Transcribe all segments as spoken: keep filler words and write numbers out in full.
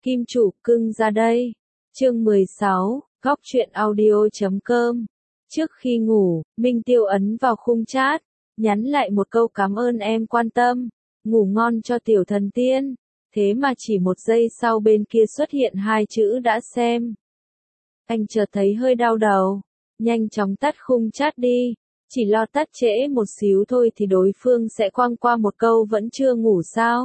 Kim chủ cưng ra đây. Chương mười sáu, góc truyện audio chấm com. Trước khi ngủ, Minh Tiêu ấn vào khung chat, nhắn lại một câu cảm ơn em quan tâm, ngủ ngon cho tiểu thần tiên. Thế mà chỉ một giây sau bên kia xuất hiện hai chữ đã xem. Anh chợt thấy hơi đau đầu, nhanh chóng tắt khung chat đi, chỉ lo tắt trễ một xíu thôi thì đối phương sẽ quăng qua một câu vẫn chưa ngủ sao.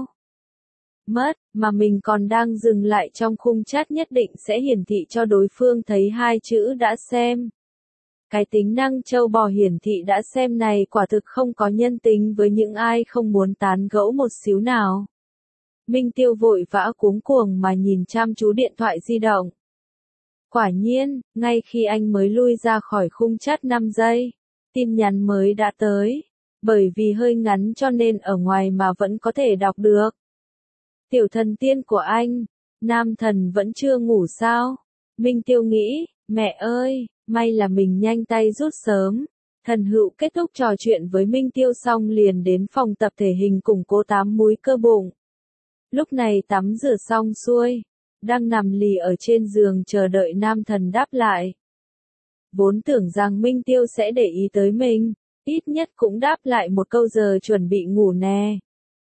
Mất, mà mình còn đang dừng lại trong khung chat nhất định sẽ hiển thị cho đối phương thấy hai chữ đã xem. Cái tính năng trâu bò hiển thị đã xem này quả thực không có nhân tính với những ai không muốn tán gẫu một xíu nào. Minh Tiêu vội vã cuống cuồng mà nhìn chăm chú điện thoại di động. Quả nhiên, ngay khi anh mới lui ra khỏi khung chat năm giây, tin nhắn mới đã tới. Bởi vì hơi ngắn cho nên ở ngoài mà vẫn có thể đọc được. Tiểu thần tiên của anh, nam thần vẫn chưa ngủ sao? Minh Tiêu nghĩ, mẹ ơi, may là mình nhanh tay rút sớm. Thần Hựu kết thúc trò chuyện với Minh Tiêu xong liền đến phòng tập thể hình củng cố tám múi cơ bụng. Lúc này tắm rửa xong xuôi, đang nằm lì ở trên giường chờ đợi nam thần đáp lại. Vốn tưởng rằng Minh Tiêu sẽ để ý tới mình, ít nhất cũng đáp lại một câu giờ chuẩn bị ngủ nè.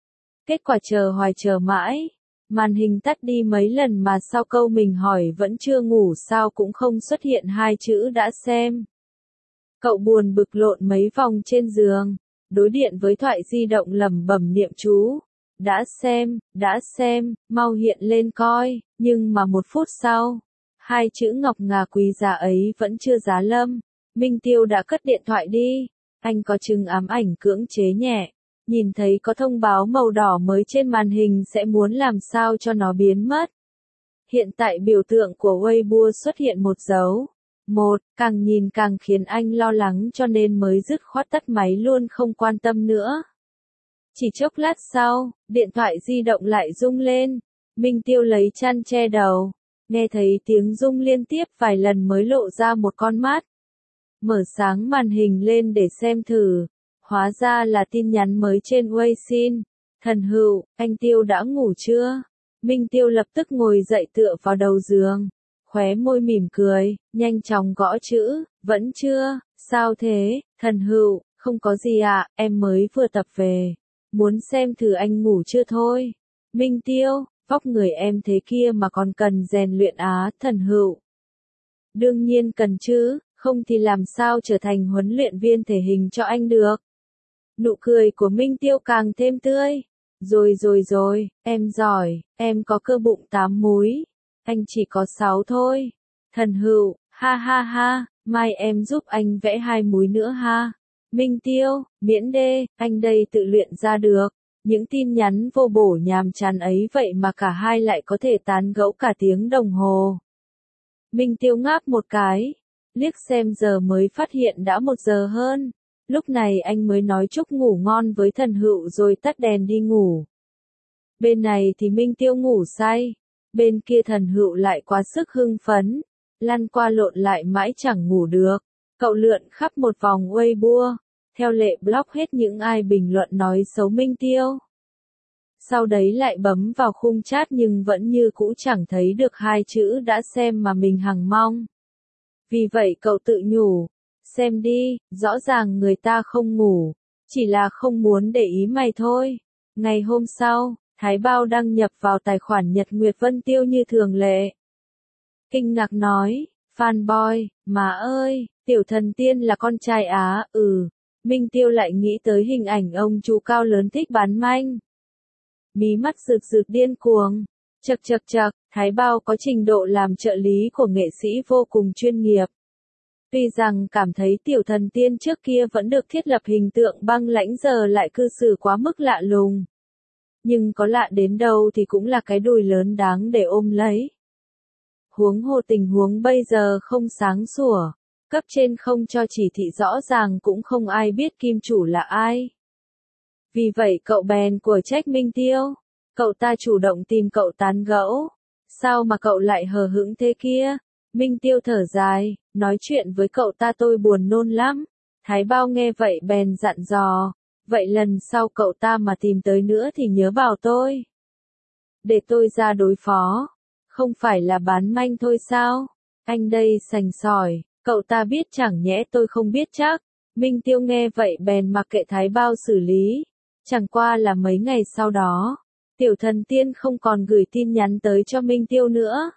Kết quả chờ hoài chờ mãi, màn hình tắt đi mấy lần mà sau câu mình hỏi vẫn chưa ngủ sao cũng không xuất hiện hai chữ đã xem. Cậu buồn bực lộn mấy vòng trên giường, đối điện với thoại di động lẩm bẩm niệm chú. Đã xem, đã xem, mau hiện lên coi, nhưng mà một phút sau, hai chữ ngọc ngà quý giá ấy vẫn chưa giá lâm. Minh Tiêu đã cất điện thoại đi, anh có chừng ám ảnh cưỡng chế nhẹ. Nhìn thấy có thông báo màu đỏ mới trên màn hình sẽ muốn làm sao cho nó biến mất. Hiện tại biểu tượng của Weibo xuất hiện một dấu. Một, càng nhìn càng khiến anh lo lắng cho nên mới dứt khoát tắt máy luôn không quan tâm nữa. Chỉ chốc lát sau, điện thoại di động lại rung lên. Minh Tiêu lấy chăn che đầu. Nghe thấy tiếng rung liên tiếp vài lần mới lộ ra một con mắt. Mở sáng màn hình lên để xem thử. Hóa ra là tin nhắn mới trên Weixin. Thần Hựu, anh Tiêu đã ngủ chưa? Minh Tiêu lập tức ngồi dậy tựa vào đầu giường. Khóe môi mỉm cười, nhanh chóng gõ chữ, vẫn chưa, sao thế, Thần Hựu, không có gì ạ, à, em mới vừa tập về. Muốn xem thử anh ngủ chưa thôi. Minh Tiêu, vóc người em thế kia mà còn cần rèn luyện á, Thần Hựu. Đương nhiên cần chứ, không thì làm sao trở thành huấn luyện viên thể hình cho anh được. Nụ cười của Minh Tiêu càng thêm tươi. Rồi rồi rồi, em giỏi, em có cơ bụng tám múi. Anh chỉ có sáu thôi. Thần Hựu, ha ha ha, mai em giúp anh vẽ hai múi nữa ha. Minh Tiêu, miễn đê, anh đây tự luyện ra được. Những tin nhắn vô bổ nhàm chán ấy vậy mà cả hai lại có thể tán gẫu cả tiếng đồng hồ. Minh Tiêu ngáp một cái, liếc xem giờ mới phát hiện đã một giờ hơn. Lúc này anh mới nói chúc ngủ ngon với Thần Hựu rồi tắt đèn đi ngủ. Bên này thì Minh Tiêu ngủ say, bên kia Thần Hựu lại quá sức hưng phấn, lăn qua lộn lại mãi chẳng ngủ được. Cậu lượn khắp một vòng Weibo, theo lệ block hết những ai bình luận nói xấu Minh Tiêu. Sau đấy lại bấm vào khung chat nhưng vẫn như cũ chẳng thấy được hai chữ đã xem mà mình hằng mong. Vì vậy cậu tự nhủ, xem đi, rõ ràng người ta không ngủ, chỉ là không muốn để ý mày thôi. Ngày hôm sau, Thái Bao đăng nhập vào tài khoản Nhật Nguyệt Vân Tiêu như thường lệ. Kinh ngạc nói, fanboy, má ơi, tiểu thần tiên là con trai á, ừ. Minh Tiêu lại nghĩ tới hình ảnh ông chú cao lớn thích bán manh. Mí mắt rực rực điên cuồng, chật chật chật, Thái Bao có trình độ làm trợ lý của nghệ sĩ vô cùng chuyên nghiệp. Tuy rằng cảm thấy tiểu thần tiên trước kia vẫn được thiết lập hình tượng băng lãnh giờ lại cư xử quá mức lạ lùng. Nhưng có lạ đến đâu thì cũng là cái đùi lớn đáng để ôm lấy. Huống hồ tình huống bây giờ không sáng sủa, cấp trên không cho chỉ thị rõ ràng cũng không ai biết kim chủ là ai. Vì vậy cậu bèn của trách Minh Tiêu, cậu ta chủ động tìm cậu tán gẫu, sao mà cậu lại hờ hững thế kia? Minh Tiêu thở dài, nói chuyện với cậu ta tôi buồn nôn lắm. Thái Bao nghe vậy bèn dặn dò, vậy lần sau cậu ta mà tìm tới nữa thì nhớ bảo tôi. Để tôi ra đối phó. Không phải là bán manh thôi sao? Anh đây sành sỏi, cậu ta biết chẳng nhẽ tôi không biết chắc. Minh Tiêu nghe vậy bèn mặc kệ Thái Bao xử lý. Chẳng qua là mấy ngày sau đó, Tiểu Thần Tiên không còn gửi tin nhắn tới cho Minh Tiêu nữa.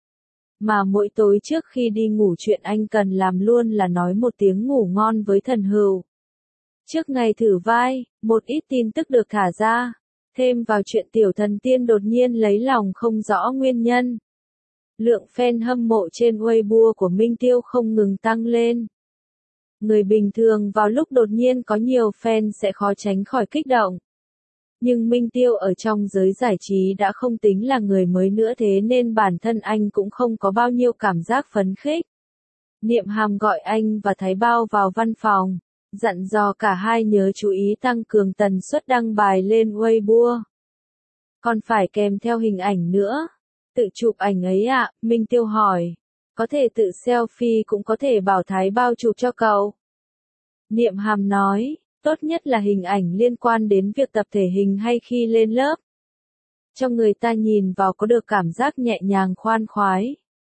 Mà mỗi tối trước khi đi ngủ chuyện anh cần làm luôn là nói một tiếng ngủ ngon với Thần Hữu. Trước ngày thử vai, một ít tin tức được thả ra. Thêm vào chuyện Tiểu Thần Tiên đột nhiên lấy lòng không rõ nguyên nhân. Lượng fan hâm mộ trên Weibo của Minh Tiêu không ngừng tăng lên. Người bình thường vào lúc đột nhiên có nhiều fan sẽ khó tránh khỏi kích động. Nhưng Minh Tiêu ở trong giới giải trí đã không tính là người mới nữa, thế nên bản thân anh cũng không có bao nhiêu cảm giác phấn khích. Niệm Hàm gọi anh và Thái Bao vào văn phòng, dặn dò cả hai nhớ chú ý tăng cường tần suất đăng bài lên Weibo. Còn phải kèm theo hình ảnh nữa. Tự chụp ảnh ấy ạ, à? Minh Tiêu hỏi. Có thể tự selfie cũng có thể bảo Thái Bao chụp cho cậu. Niệm Hàm nói, tốt nhất là hình ảnh liên quan đến việc tập thể hình hay khi lên lớp. Cho người ta nhìn vào có được cảm giác nhẹ nhàng khoan khoái.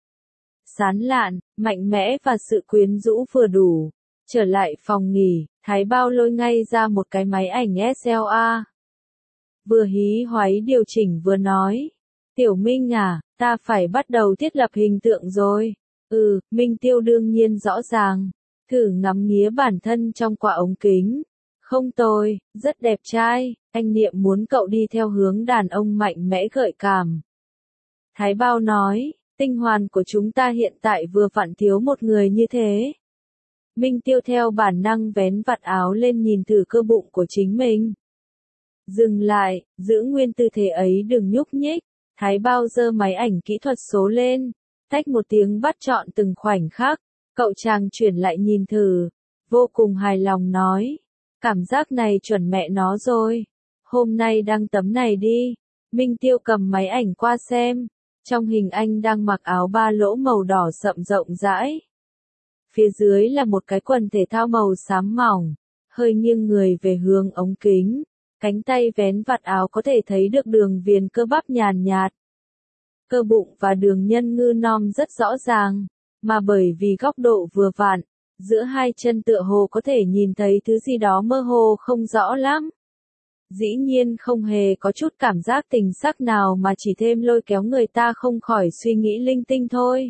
Sán lạn, mạnh mẽ và sự quyến rũ vừa đủ. Trở lại phòng nghỉ, Thái Bao lôi ngay ra một cái máy ảnh ét lờ a. Vừa hí hoáy điều chỉnh vừa nói. Tiểu Minh à, ta phải bắt đầu thiết lập hình tượng rồi. Ừ, Minh Tiêu đương nhiên rõ ràng. Thử ngắm nghía bản thân trong quả ống kính. Không tồi, rất đẹp trai, anh Niệm muốn cậu đi theo hướng đàn ông mạnh mẽ gợi cảm. Thái Bao nói, tinh hoàn của chúng ta hiện tại vừa vặn thiếu một người như thế. Minh Tiêu theo bản năng vén vạt áo lên nhìn thử cơ bụng của chính mình. Dừng lại, giữ nguyên tư thế ấy đừng nhúc nhích. Thái Bao giơ máy ảnh kỹ thuật số lên, tách một tiếng bắt chọn từng khoảnh khắc. Cậu chàng chuyển lại nhìn thử, vô cùng hài lòng nói. Cảm giác này chuẩn mẹ nó rồi. Hôm nay đăng tấm này đi. Minh Tiêu cầm máy ảnh qua xem. Trong hình anh đang mặc áo ba lỗ màu đỏ sậm rộng rãi. Phía dưới là một cái quần thể thao màu xám mỏng, hơi nghiêng người về hướng ống kính. Cánh tay vén vạt áo có thể thấy được đường viền cơ bắp nhàn nhạt. Cơ bụng và đường nhân ngư non rất rõ ràng, mà bởi vì góc độ vừa vặn, giữa hai chân tựa hồ có thể nhìn thấy thứ gì đó mơ hồ không rõ lắm. Dĩ nhiên không hề có chút cảm giác tình sắc nào mà chỉ thêm lôi kéo người ta không khỏi suy nghĩ linh tinh thôi.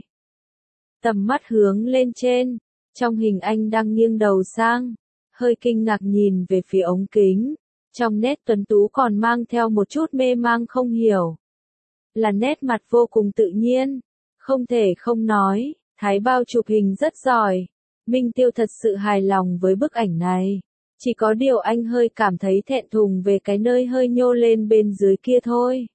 Tầm mắt hướng lên trên, trong hình anh đang nghiêng đầu sang, hơi kinh ngạc nhìn về phía ống kính. Trong nét tuấn tú còn mang theo một chút mê mang không hiểu. Là nét mặt vô cùng tự nhiên. Không thể không nói, Thái Bao chụp hình rất giỏi. Minh Tiêu thật sự hài lòng với bức ảnh này. Chỉ có điều anh hơi cảm thấy thẹn thùng về cái nơi hơi nhô lên bên dưới kia thôi.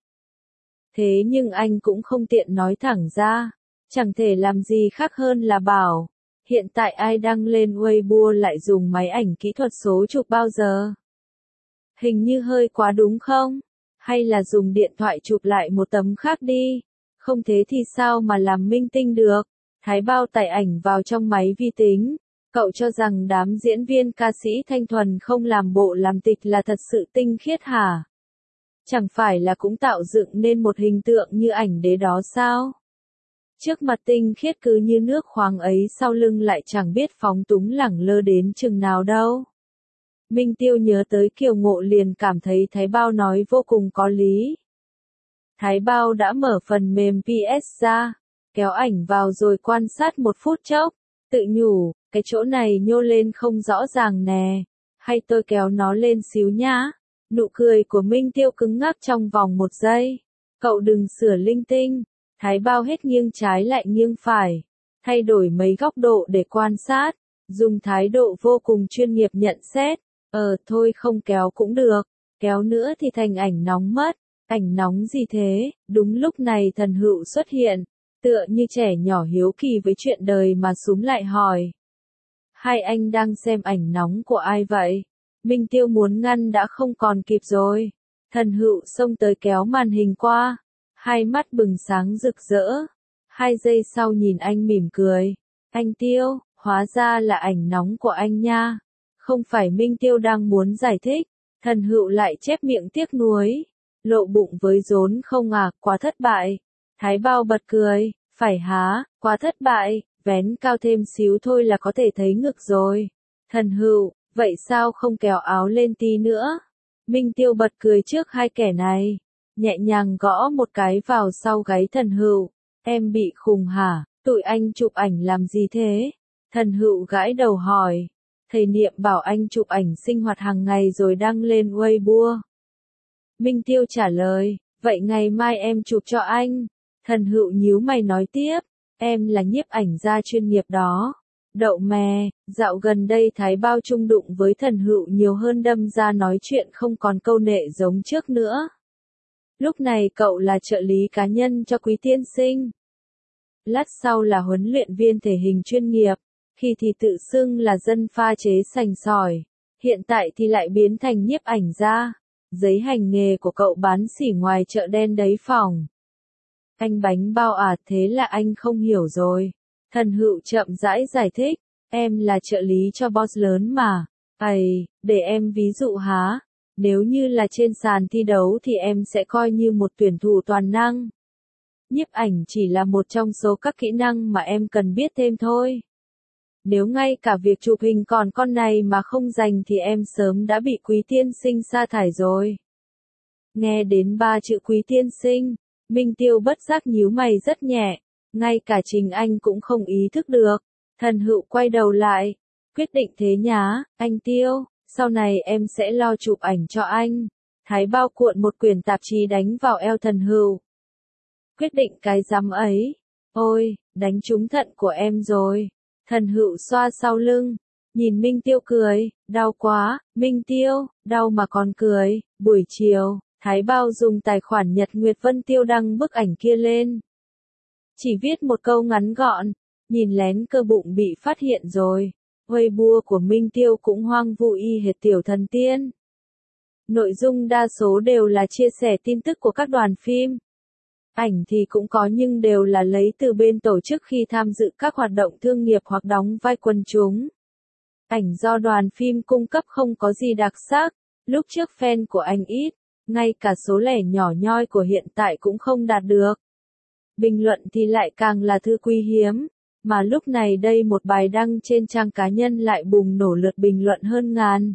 Thế nhưng anh cũng không tiện nói thẳng ra. Chẳng thể làm gì khác hơn là bảo. Hiện tại ai đăng lên Weibo lại dùng máy ảnh kỹ thuật số chụp bao giờ? Hình như hơi quá đúng không? Hay là dùng điện thoại chụp lại một tấm khác đi? Không thế thì sao mà làm minh tinh được? Thái Bao tải ảnh vào trong máy vi tính. Cậu cho rằng đám diễn viên ca sĩ thanh thuần không làm bộ làm tịch là thật sự tinh khiết hả? Chẳng phải là cũng tạo dựng nên một hình tượng như ảnh đế đó sao? Trước mặt tinh khiết cứ như nước khoáng ấy, sau lưng lại chẳng biết phóng túng lẳng lơ đến chừng nào đâu. Minh Tiêu nhớ tới Kiều Ngộ liền cảm thấy Thái Bao nói vô cùng có lý. Thái Bao đã mở phần mềm pê ét ra, kéo ảnh vào rồi quan sát một phút chốc, tự nhủ, cái chỗ này nhô lên không rõ ràng nè, hay tôi kéo nó lên xíu nhá. Nụ cười của Minh Tiêu cứng ngắc trong vòng một giây. Cậu đừng sửa linh tinh. Thái Bao hết nghiêng trái lại nghiêng phải, thay đổi mấy góc độ để quan sát, dùng thái độ vô cùng chuyên nghiệp nhận xét. Ờ thôi không kéo cũng được, kéo nữa thì thành ảnh nóng mất. Ảnh nóng gì thế? Đúng lúc này Thần Hữu xuất hiện, tựa như trẻ nhỏ hiếu kỳ với chuyện đời mà súm lại hỏi. Hai anh đang xem ảnh nóng của ai vậy? Minh Tiêu muốn ngăn đã không còn kịp rồi. Thần Hữu xông tới kéo màn hình qua, hai mắt bừng sáng rực rỡ. Hai giây sau nhìn anh mỉm cười. Anh Tiêu, hóa ra là ảnh nóng của anh nha. Không phải. Minh Tiêu đang muốn giải thích, Thần Hữu lại chép miệng tiếc nuối. Lộ bụng với rốn không à, quá thất bại. Thái Bao bật cười, phải há, quá thất bại, vén cao thêm xíu thôi là có thể thấy ngực rồi. Thần Hựu, vậy sao không kéo áo lên tí nữa? Minh Tiêu bật cười trước hai kẻ này, nhẹ nhàng gõ một cái vào sau gáy Thần Hựu. Em bị khùng hả? Tụi anh chụp ảnh làm gì thế? Thần Hựu gãi đầu hỏi. Thầy Niệm bảo anh chụp ảnh sinh hoạt hàng ngày rồi đăng lên Weibo. Minh Tiêu trả lời, vậy ngày mai em chụp cho anh. Thần Hựu nhíu mày nói tiếp, em là nhiếp ảnh gia chuyên nghiệp đó. Đậu mè, dạo gần đây Thái Bao chung đụng với Thần Hựu nhiều hơn, đâm ra nói chuyện không còn câu nệ giống trước nữa. Lúc này cậu là trợ lý cá nhân cho Quý tiên sinh. Lát sau là huấn luyện viên thể hình chuyên nghiệp, khi thì tự xưng là dân pha chế sành sỏi, hiện tại thì lại biến thành nhiếp ảnh gia. Giấy hành nghề của cậu bán xỉ ngoài chợ đen đấy phòng. Anh Bánh Bao à, thế là anh không hiểu rồi. Thần Hựu chậm rãi giải thích, em là trợ lý cho boss lớn mà. Ây, để em ví dụ há, nếu như là trên sàn thi đấu thì em sẽ coi như một tuyển thủ toàn năng. Nhiếp ảnh chỉ là một trong số các kỹ năng mà em cần biết thêm thôi. Nếu ngay cả việc chụp hình còn con này mà không dành thì em sớm đã bị Quý tiên sinh sa thải rồi. Nghe đến ba chữ Quý tiên sinh, Minh Tiêu bất giác nhíu mày rất nhẹ, ngay cả chính anh cũng không ý thức được. Thần Hựu quay đầu lại, quyết định thế nhá, anh Tiêu, sau này em sẽ lo chụp ảnh cho anh. Thái Bao cuộn một quyển tạp chí đánh vào eo Thần Hựu. Quyết định cái rắm ấy, ôi, đánh trúng thận của em rồi. Thần Hựu xoa sau lưng, nhìn Minh Tiêu cười, đau quá, Minh Tiêu, đau mà còn cười. Buổi chiều, Thái Bao dùng tài khoản Nhật Nguyệt Vân Tiêu đăng bức ảnh kia lên. Chỉ viết một câu ngắn gọn, nhìn lén cơ bụng bị phát hiện rồi. Weibo của Minh Tiêu cũng hoang vu y hệt Tiểu Thần Tiên. Nội dung đa số đều là chia sẻ tin tức của các đoàn phim. Ảnh thì cũng có nhưng đều là lấy từ bên tổ chức khi tham dự các hoạt động thương nghiệp hoặc đóng vai quần chúng. Ảnh do đoàn phim cung cấp không có gì đặc sắc, lúc trước fan của anh ít, ngay cả số lẻ nhỏ nhoi của hiện tại cũng không đạt được. Bình luận thì lại càng là thứ quý hiếm, mà lúc này đây một bài đăng trên trang cá nhân lại bùng nổ lượt bình luận hơn ngàn.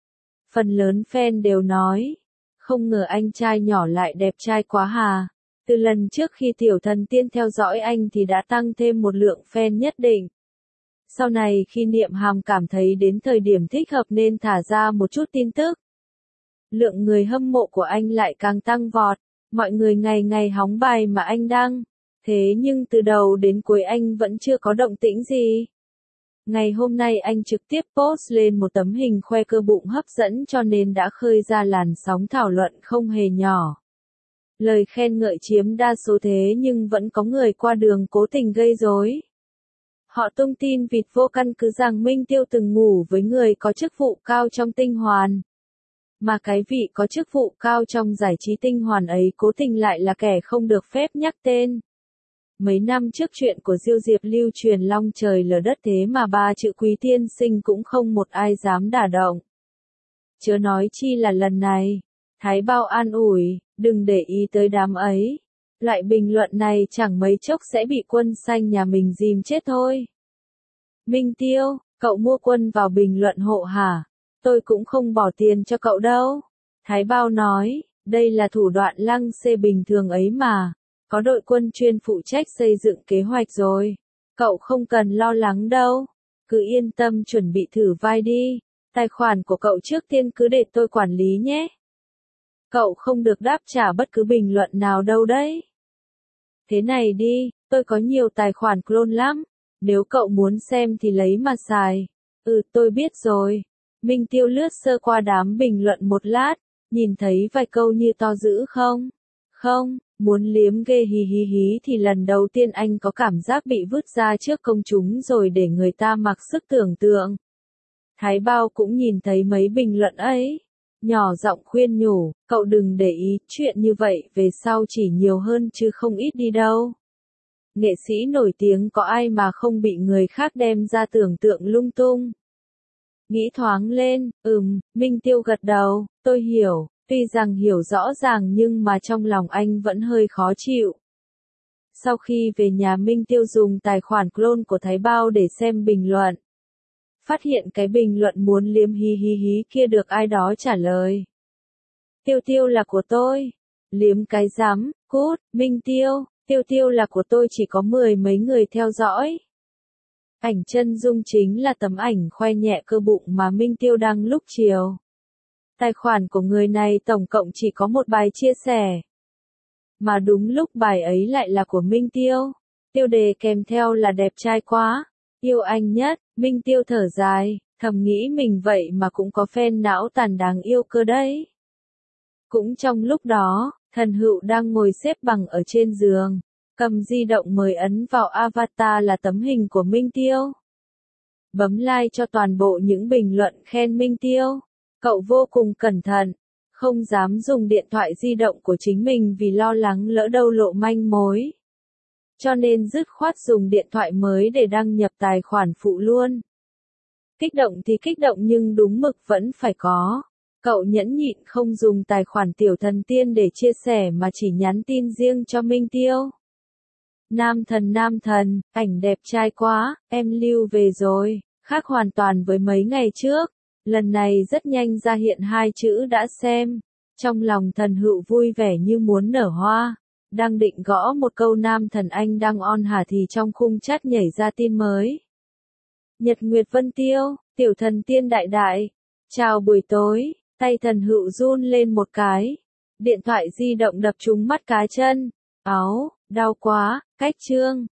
Phần lớn fan đều nói, không ngờ anh trai nhỏ lại đẹp trai quá hà. Từ lần trước khi Tiểu Thần Tiên theo dõi anh thì đã tăng thêm một lượng fan nhất định. Sau này khi Niệm Hàm cảm thấy đến thời điểm thích hợp nên thả ra một chút tin tức. Lượng người hâm mộ của anh lại càng tăng vọt, mọi người ngày ngày hóng bài mà anh đăng. Thế nhưng từ đầu đến cuối anh vẫn chưa có động tĩnh gì. Ngày hôm nay anh trực tiếp post lên một tấm hình khoe cơ bụng hấp dẫn cho nên đã khơi ra làn sóng thảo luận không hề nhỏ. Lời khen ngợi chiếm đa số thế nhưng vẫn có người qua đường cố tình gây rối. Họ tung tin vịt vô căn cứ rằng Minh Tiêu từng ngủ với người có chức vụ cao trong tinh hoàn. Mà cái vị có chức vụ cao trong giải trí tinh hoàn ấy cố tình lại là kẻ không được phép nhắc tên. Mấy năm trước chuyện của Diêu Diệp lưu truyền long trời lở đất thế mà ba chữ Quý tiên sinh cũng không một ai dám đả động. Chớ nói chi là lần này. Thái Bao an ủi, đừng để ý tới đám ấy. Loại bình luận này chẳng mấy chốc sẽ bị quân xanh nhà mình dìm chết thôi. Minh Tiêu, cậu mua quân vào bình luận hộ hả? Tôi cũng không bỏ tiền cho cậu đâu. Thái Bao nói, đây là thủ đoạn lăng xê bình thường ấy mà. Có đội quân chuyên phụ trách xây dựng kế hoạch rồi. Cậu không cần lo lắng đâu. Cứ yên tâm chuẩn bị thử vai đi. Tài khoản của cậu trước tiên cứ để tôi quản lý nhé. Cậu không được đáp trả bất cứ bình luận nào đâu đấy. Thế này đi, tôi có nhiều tài khoản clone lắm. Nếu cậu muốn xem thì lấy mà xài. Ừ, tôi biết rồi. Minh Tiêu lướt sơ qua đám bình luận một lát, nhìn thấy vài câu như to dữ không? Không, muốn liếm ghê hí hí hí thì lần đầu tiên anh có cảm giác bị vứt ra trước công chúng rồi để người ta mặc sức tưởng tượng. Thái Bao cũng nhìn thấy mấy bình luận ấy. Nhỏ giọng khuyên nhủ, cậu đừng để ý, chuyện như vậy về sau chỉ nhiều hơn chứ không ít đi đâu. Nghệ sĩ nổi tiếng có ai mà không bị người khác đem ra tưởng tượng lung tung. Nghĩ thoáng lên, ừm, Minh Tiêu gật đầu, tôi hiểu, tuy rằng hiểu rõ ràng nhưng mà trong lòng anh vẫn hơi khó chịu. Sau khi về nhà Minh Tiêu dùng tài khoản clone của Thái Bao để xem bình luận. Phát hiện cái bình luận muốn liếm hí hí hí kia được ai đó trả lời. Tiêu Tiêu là của tôi. Liếm cái rắm, cút, Minh Tiêu, Tiêu Tiêu là của tôi chỉ có mười mấy người theo dõi. Ảnh chân dung chính là tấm ảnh khoe nhẹ cơ bụng mà Minh Tiêu đăng lúc chiều. Tài khoản của người này tổng cộng chỉ có một bài chia sẻ. Mà đúng lúc bài ấy lại là của Minh Tiêu. Tiêu đề kèm theo là đẹp trai quá, yêu anh nhất, Minh Tiêu thở dài, thầm nghĩ mình vậy mà cũng có fan não tàn đáng yêu cơ đấy. Cũng trong lúc đó, Thần Hựu đang ngồi xếp bằng ở trên giường, cầm di động mới ấn vào avatar là tấm hình của Minh Tiêu. Bấm like cho toàn bộ những bình luận khen Minh Tiêu. Cậu vô cùng cẩn thận, không dám dùng điện thoại di động của chính mình vì lo lắng lỡ đâu lộ manh mối. Cho nên dứt khoát dùng điện thoại mới để đăng nhập tài khoản phụ luôn. Kích động thì kích động nhưng đúng mực vẫn phải có. Cậu nhẫn nhịn không dùng tài khoản tiểu thần tiên để chia sẻ mà chỉ nhắn tin riêng cho Minh Tiêu. Nam thần nam thần, ảnh đẹp trai quá, em lưu về rồi, khác hoàn toàn với mấy ngày trước. Lần này rất nhanh ra hiện hai chữ đã xem. Trong lòng Thần Hựu vui vẻ như muốn nở hoa. Đang định gõ một câu nam thần anh đang on hả thì trong khung chat nhảy ra tin mới. Nhật Nguyệt Vân Tiêu, tiểu thần tiên đại đại. Chào buổi tối, tay Thần Hựu run lên một cái. Điện thoại di động đập trúng mắt cá chân. Áo, đau quá, cách chương.